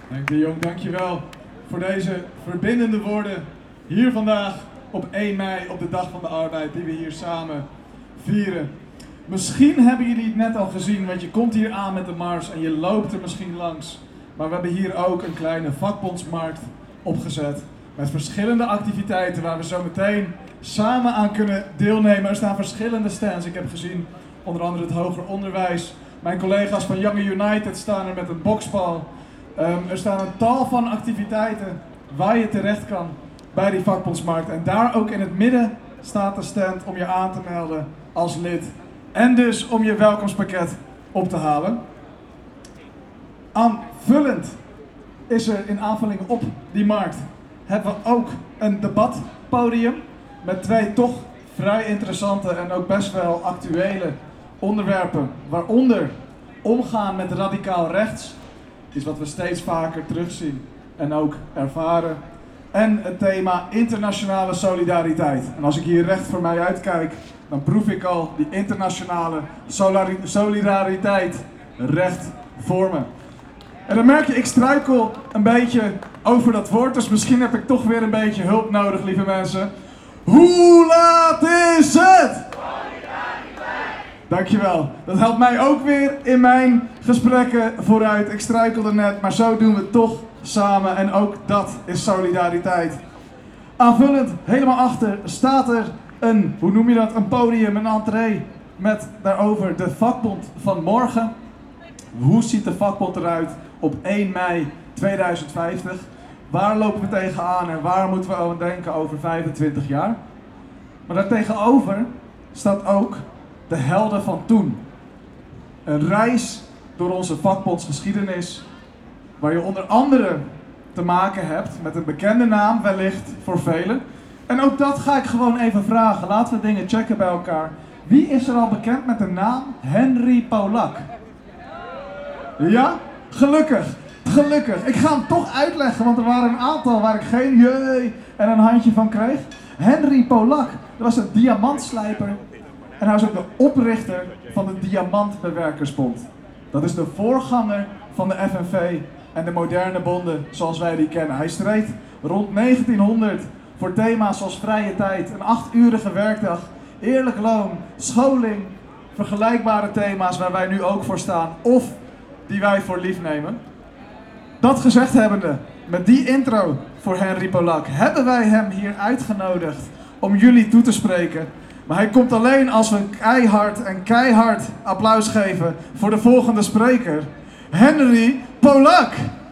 Henk de Jong, dankjewel voor deze verbindende woorden hier vandaag op 1 mei, op de Dag van de Arbeid, die we hier samen vieren. Misschien hebben jullie het net al gezien, want je komt hier aan met de mars en je loopt er misschien langs. Maar we hebben hier ook een kleine vakbondsmarkt opgezet met verschillende activiteiten waar we zo meteen samen aan kunnen deelnemen. Er staan verschillende stands. Ik heb gezien onder andere het hoger onderwijs. Mijn collega's van Young United staan er met een boksbal. Er staan een tal van activiteiten waar je terecht kan bij die vakbondsmarkt. En daar ook in het midden staat de stand om je aan te melden als lid. En dus om je welkomstpakket op te halen. Aanvullend is er in aanvulling op die markt hebben we ook een debatpodium met 2 toch vrij interessante en ook best wel actuele onderwerpen. Waaronder omgaan met radicaal rechts, is wat we steeds vaker terugzien en ook ervaren. En het thema internationale solidariteit. En als ik hier recht voor mij uitkijk, dan proef ik al die internationale solidariteit recht voor me. En dan merk je, ik struikel een beetje over dat woord, dus misschien heb ik toch weer een beetje hulp nodig, lieve mensen. Hoe laat is het? Dankjewel. Dat helpt mij ook weer in mijn gesprekken vooruit. Ik struikelde net, maar zo doen we het toch samen. En ook dat is solidariteit. Aanvullend, helemaal achter, staat er een, hoe noem je dat, een podium, een entree. Met daarover de vakbond van morgen. Hoe ziet de vakbond eruit op 1 mei 2050? Waar lopen we tegenaan en waar moeten we aan denken over 25 jaar? Maar daartegenover staat ook de helden van toen. Een reis door onze vakbondsgeschiedenis, waar je onder andere te maken hebt met een bekende naam, wellicht voor velen. En ook dat ga ik gewoon even vragen. Laten we dingen checken bij elkaar. Wie is er al bekend met de naam Henry Polak? Ja? Gelukkig. Gelukkig. Ik ga hem toch uitleggen, want er waren een aantal waar ik geen jee en een handje van kreeg. Henry Polak, dat was een diamantslijper. En hij was ook de oprichter van de Diamantbewerkersbond. Dat is de voorganger van de FNV en de moderne bonden zoals wij die kennen. Hij streed rond 1900 voor thema's zoals vrije tijd, een 8-urige werkdag, eerlijk loon, scholing, vergelijkbare thema's waar wij nu ook voor staan of die wij voor lief nemen. Dat gezegd hebbende, met die intro voor Henry Polak, hebben wij hem hier uitgenodigd om jullie toe te spreken. Maar hij komt alleen als we een keihard applaus geven voor de volgende spreker, Henry Polak.